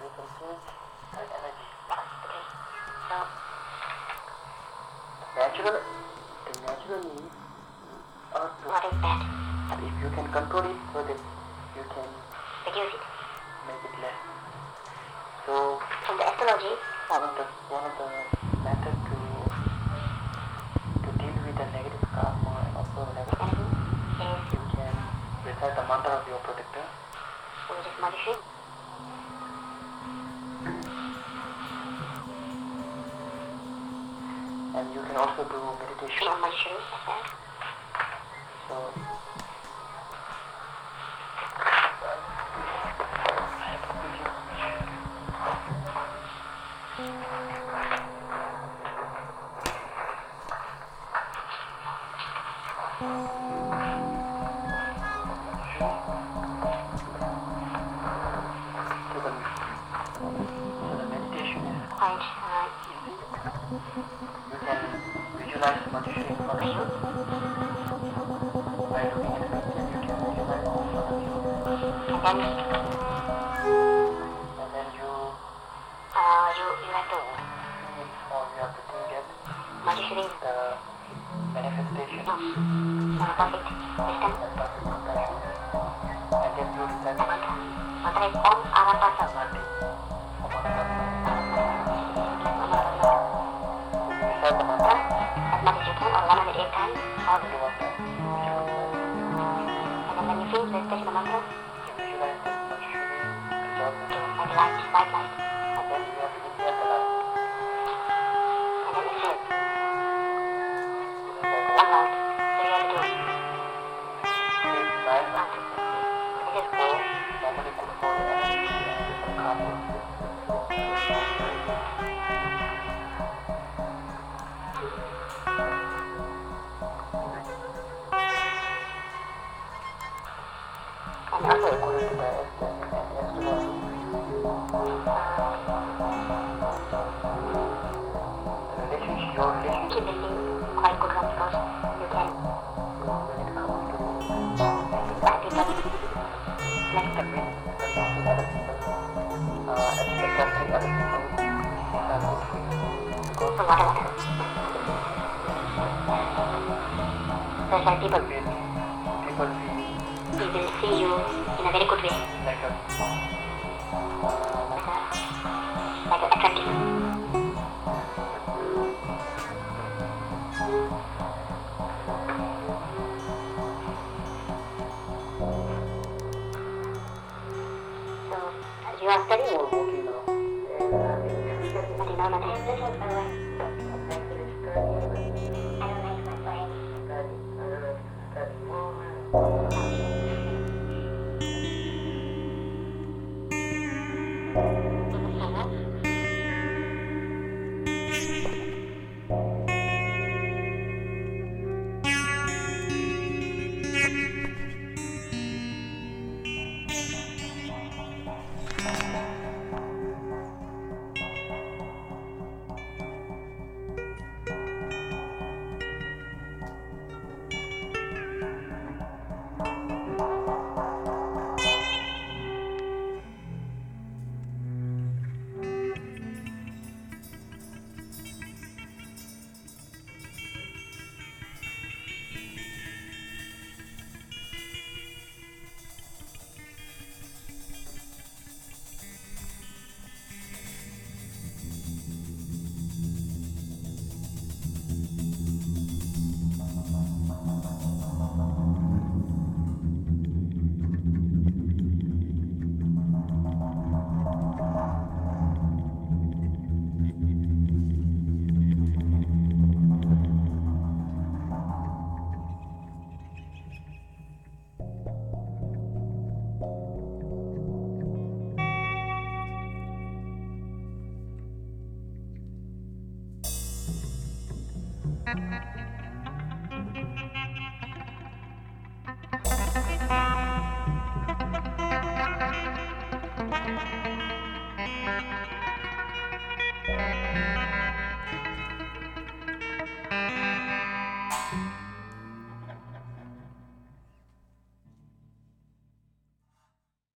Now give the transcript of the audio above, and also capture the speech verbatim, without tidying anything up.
you can change the energy. Okay. So, Natural, the natural needs are to, what is that? if you can control it so that you can Reduce it. make it less. So In the astrology, one of the one of the methods to to deal with the negative karma and also negative energy is you can recite the mantra of your protector. which is Mahishri. And you can also do meditation. On Mahishri as well. So I have to give you so the, so the meditation is Quite uh, you can visualize Mahishri in front of you. By looking at it, then you can visualize in front of you. and then And then you uh, you you have to feel or you have to think that Mahishri the manifestation no, uh, perfect wisdom. and perfect compassion. And then you recite The mantra. Mantra is Om Avatasa. Nati. Recite the Mantra mantra as much as you can, or one hundred eight times, or only one time. and then when you finish recitation of the mantra, You visualize that Mahishri resolves to into like a light, white light, and then you have to inhale the light. and then exhale. Recite One round. So you have to do eight, nine one. mantras. This is So normally good for energy and for karma. and Also also according to the astrology and astrology, the relationship, your relationship keep building quite good one because you can when it comes to inspire people, like the wind, connecting other people, uh, and attracting other people, these are good for you. Because so whatever. That's why people people will, people will we will see you in a very good way, like a, uh, like a, like a attractive. So you are studying, or working now. but you know nothing. Thank you.